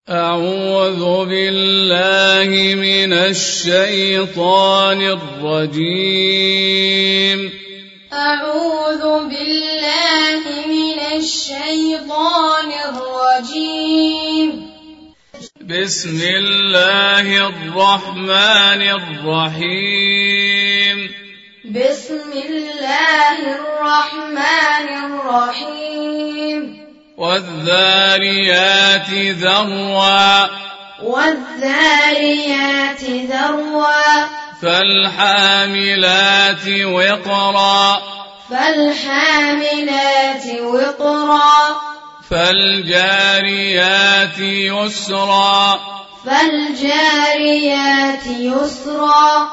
أعوذ بالله من الشيطان الرجيم. أعوذ بالله من الشيطان الرجيم. بسم الله الرحمن الرحيم. بسم الله الرحمن الرحيم. والذاريات ذروا. والذاريات ذروا. فالحاملات وقرا. فالحاملات وقرا. فالجاريات يسرا. فالجاريات يسرا.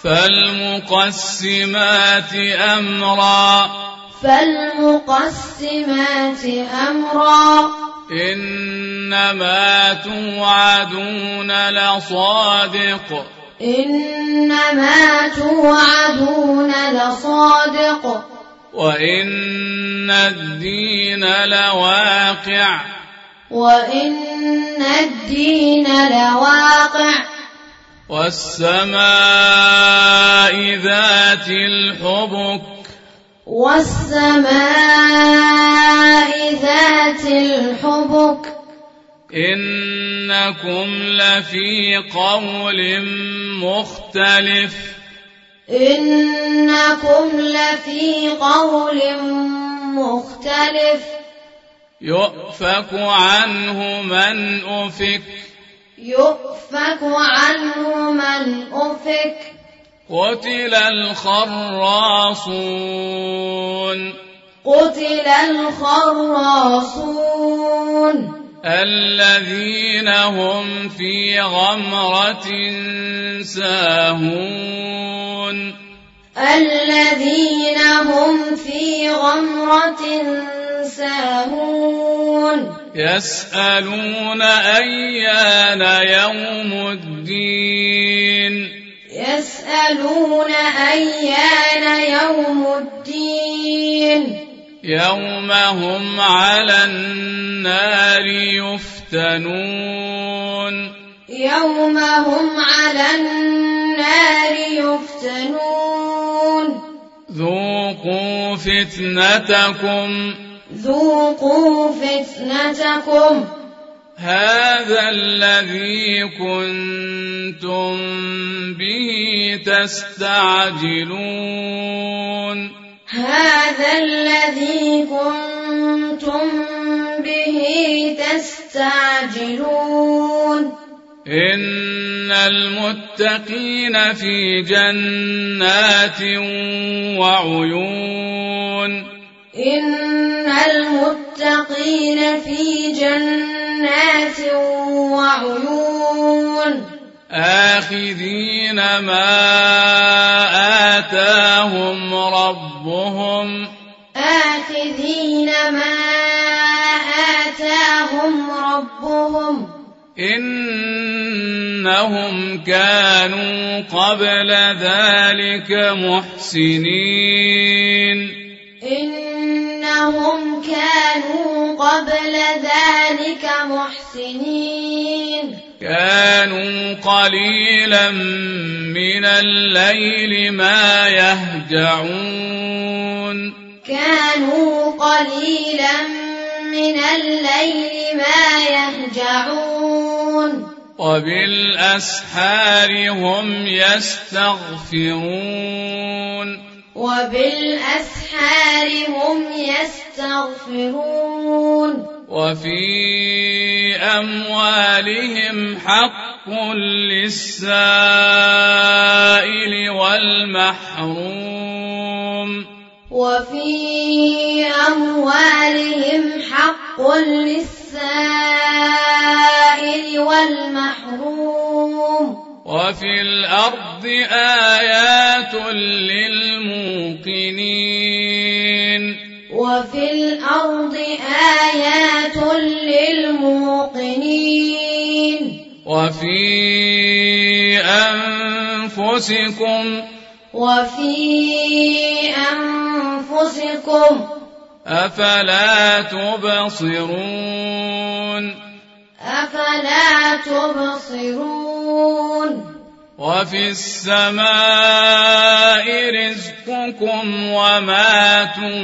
فالمقسمات أمرا. فالمقسمات أمرا. إنما توعدون لصادق. إنما توعدون لصادق. وإن الدين لواقع. وإن الدين لواقع. والسماء ذات الحبك. والسماء ذات الحبك. إنكم لفي قول مختلف. إنكم لفي قول مختلف. يؤفك عنه من أفك. يؤفك عنه من أفك. قتل الخراصون. قتل الخراصون. الذين هم في غمرة ساهون. الذين هم في غمرة ساهون. يسألون أيان يوم الدين. يسألون أيان يوم الدين. يوم هم على النار يفتنون. يوم هم على النار يفتنون. ذوقوا فتنتكم. ذوقوا فتنتكم. هذا الذي كنتم به تستعجلون. هذا الذي كنتم به تستعجلون. إن المتقين في جنات وعيون. إن المتقين في جنات وعيون. آخذين ما آتاهم ربهم. آخذين ما آتاهم ربهم. إنهم كانوا قبل ذلك محسنين. إنهم كانوا قبل ذلك محسنين. كانوا قليلا من الليل ما يهجعون. كانوا قليلا من الليل ما يهجعون. وبالأسحار هم يستغفرون. وبالأسحار هم يستغفرون. وفي أموالهم حق للسائل والمحروم. وفي أموالهم حق للسائل والمحروم. وفي الأرض آيات للموقنين. وفي الأرض آيات للموقنين. وفي أنفسكم. وفي أنفسكم. أفلا تبصرون. أفلا تبصرون وفي السماء رزقكم وما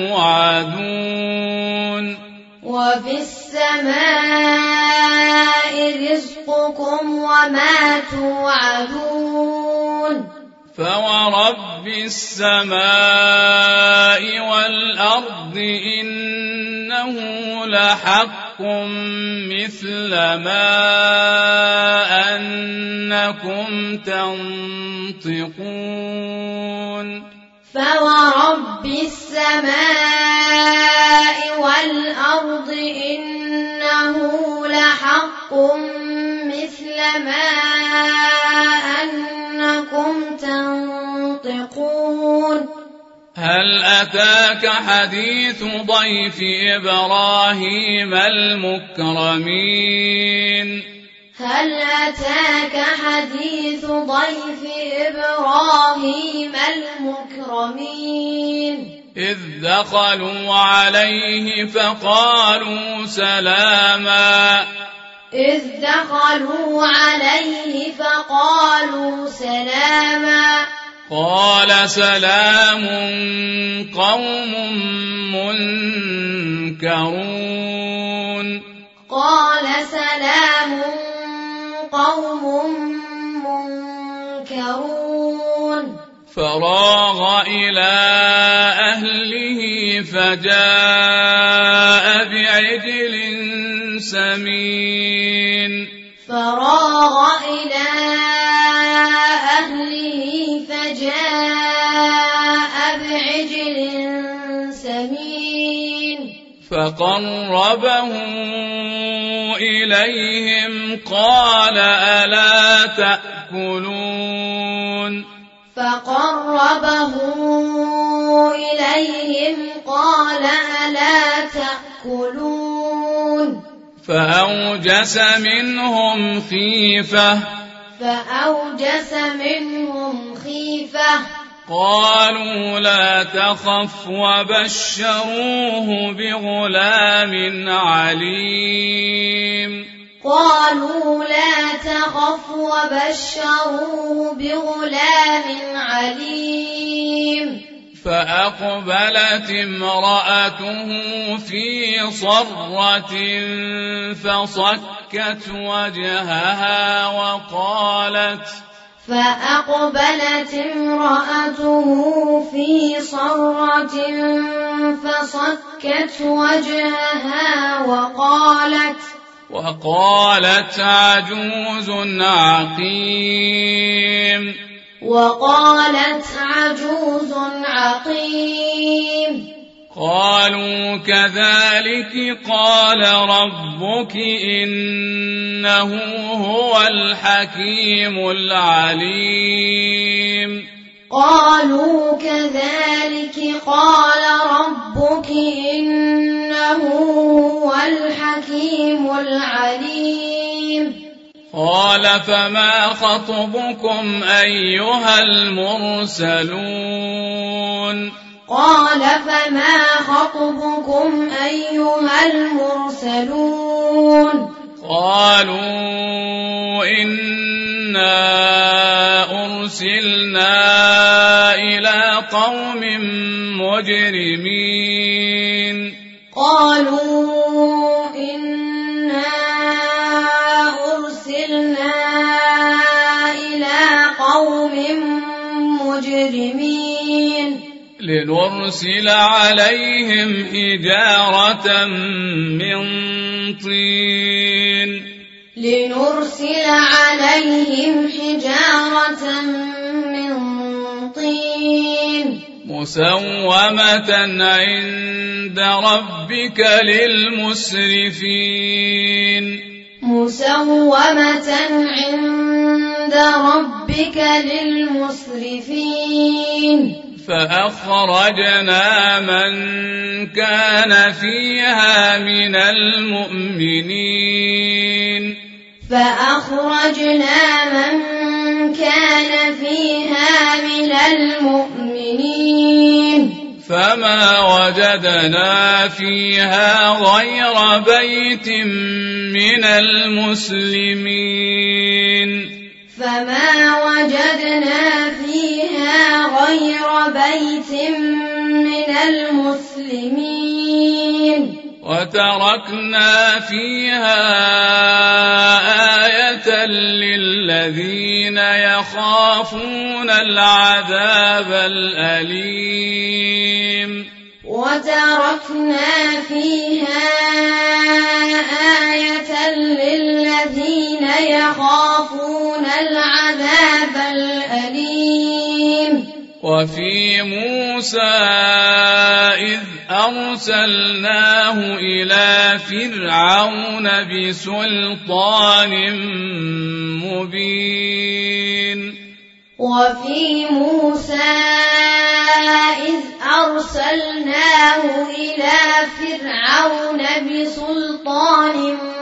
توعدون وفي السماء رزقكم وما توعدون فورب السماء والأرض إنه لحق مثل ما أنكم تنطقون فورب السماء والأرض إنه لحق مثل ما أنكم تنطقون هل أتاك حديث ضيف إبراهيم المكرمين هل أتاك حديث ضيف إبراهيم المكرمين إذ دخلوا عليه فقالوا سلاما إذ دخلوا عليه فقالوا سلاما قال سلام قوم منكرون قال سلام قوم منكرون فراغ إلى أهله فجاء بعجل سمين فراغ إلى أهله فجاء بعجل سمين فقربه إليهم قال ألا تأكلون فقربه إليهم قال ألا تأكلون فأوجس منهم خيفة قالوا لا تخف وبشروه بغلام عليم قالوا لا تخف وبشروه بغلام عليم فأقبلت امرأته في صرة فصكت وجهها وقالت فأقبلت امرأته في صرة فصكت وجهها وقالت عجوز عقيم قالوا كذلك قال ربك إنه هو الحكيم العليم قالوا كذلك قال ربك إنه هو الحكيم العليم قال فما خطبكم أيها المرسلون قال فما خطبكم أيها المرسلون قالوا إنا أرسلنا إلى قوم مجرمين قالوا إنا أرسلنا إلى قوم مجرمين لنرسل عليهم حجارة من طين مسومة عند ربك للمسرفين فأخرجنا من كان فيها من المؤمنين فما وجدنا فيها غير بيت من المسلمين فما وجدنا فيها غير بيت من المسلمين وتركنا فيها آية للذين يخافون العذاب الأليم وتركنا فيها آية للذين يخافون العذاب الأليم وفي موسى إذ أرسلناه إلى فرعون بسلطان مبين وفي موسى إذ أرسلناه إلى فرعون بسلطان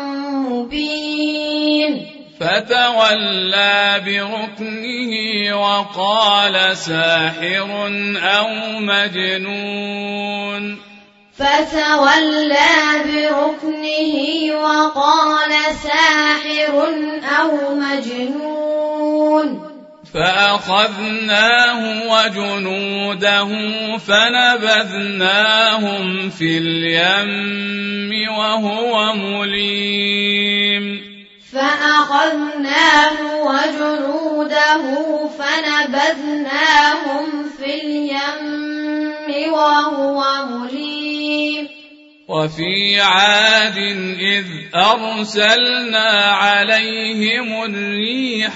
مبين فتولى بركنه وقال ساحر أو مجنون فتولى بركنه وقال ساحر أو مجنون فأخذناه وجنوده فنبذناهم في اليم وهو مليم فأخذناه وجنوده فنبذناهم في اليم وهو مليم وفي عاد إذ أرسلنا عليهم الريح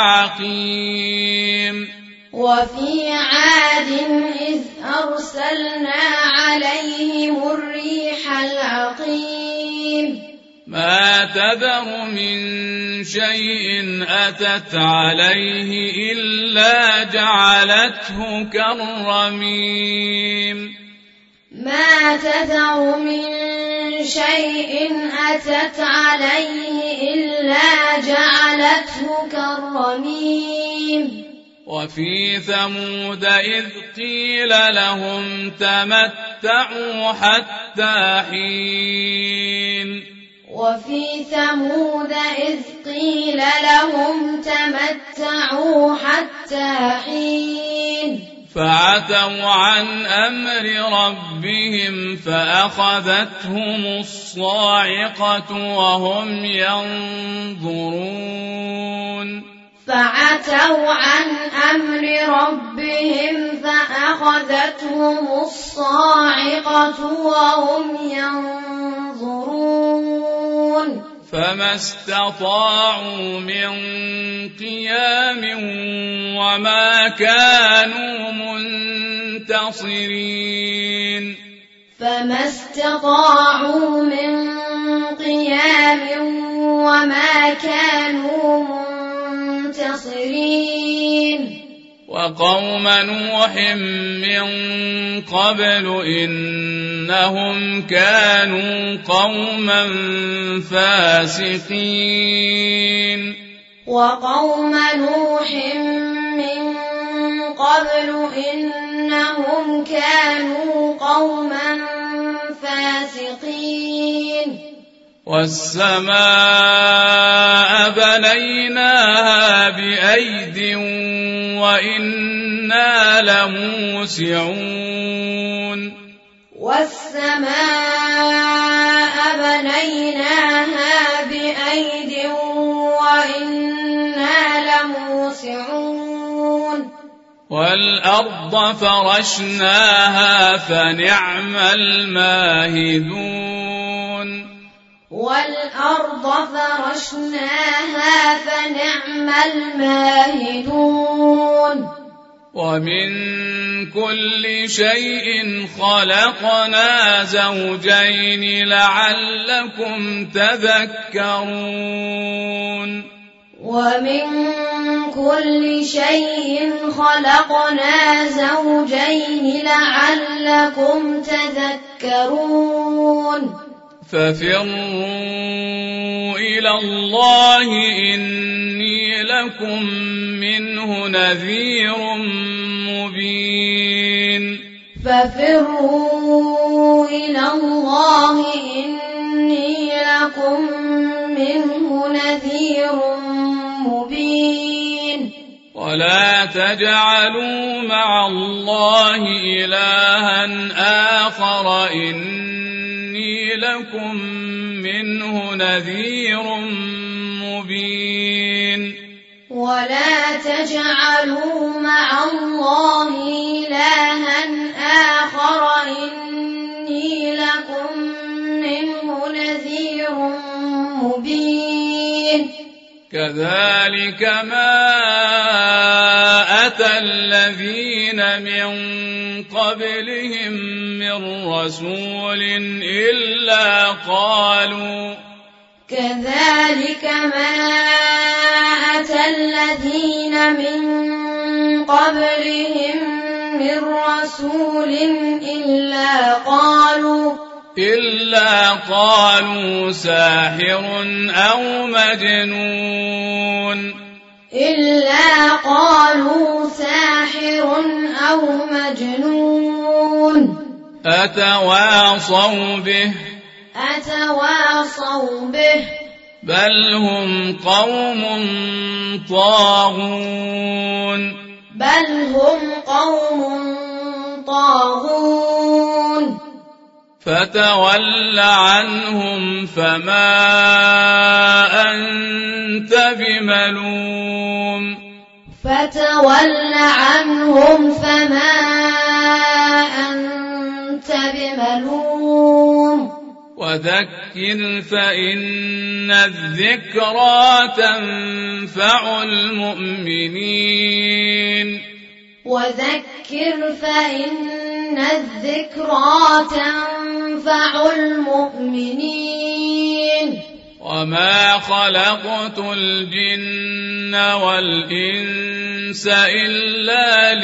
العقيم وفي عاد إذ أرسلنا عليهم الريح العقيم ما تذر من شيء أتت عليه إلا جعلته كالرميم ما تذر من شيء أتت عليه إلا جعلته كالرميم وفي ثمود إذ قيل لهم تمتعوا حتى حين وفي ثمود إذ قيل لهم تمتعوا حتى حين فعتوا عن أمر ربهم فأخذتهم الصاعقة وهم ينظرون فعتوا عن أمر ربهم فأخذتهم الصاعقة وهم ينظرون فما استطاعوا من قيام وما كانوا منتصرين فما استطاعوا من قيام وما كانوا منتصرين وقوم نوح من قبل إنهم كانوا قوما فاسقين وقوم نوح من قبل إنهم كانوا قوما فاسقين والسماء بنيناها بأيد وإنا لموسعون والسماء بنيناها بأيد وإنا لموسعون والأرض فرشناها فنعم الماهدون والأرض فرشناها فنعم الماهدون ومن كل شيء خلقنا زوجين لعلكم تذكرون ومن كل شيء خلقنا زوجين لعلكم تذكرون ففروا إلى الله إني لكم منه نذير مبين ففروا إلى الله إني لكم منه نذير مبين ولا تجعلوا مع الله إلها آخر إني لكم منه نذير مبين ولا تجعلوا مع الله إلها آخر إني لكم منه نذير مبين كذلك ما أتى الذين من قبلهم من رسول إلا قالوا كذلك ما أتى الذين من قبلهم من رسول إلا قالوا ساحر أو مجنون أتواصوا به بل هم قوم طاغون فتول عنهم فما أنت بملوم وذكر فإن الذكرى تنفع المؤمنين وما خلقت الجن والإنس إلا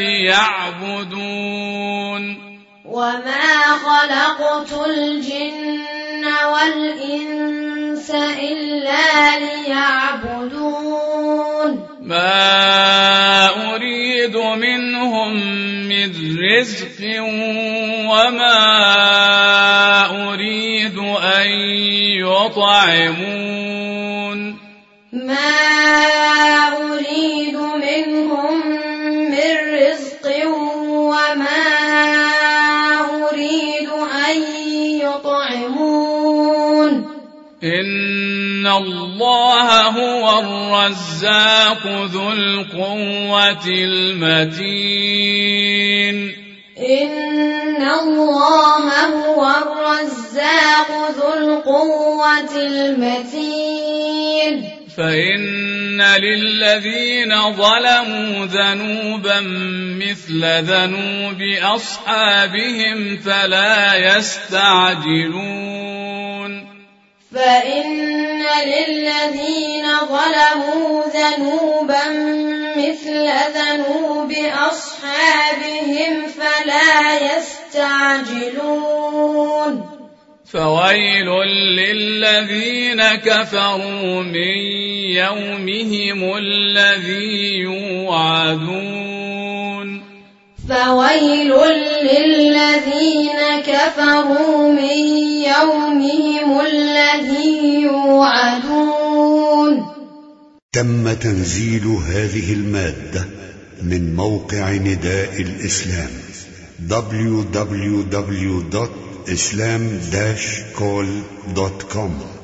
ليعبدون ما أريد منهم من رزق وما أريد أن يطعمون إن الله هو الرزاق ذو القوة المتين فإن للذين ظلموا ذنوبا مثل ذنوب أصحابهم فلا يستعجلون فويل للذين كفروا من يومهم الذي يوعدون تم تنزيل هذه المادة من موقع نداء الإسلام www.islam-call.com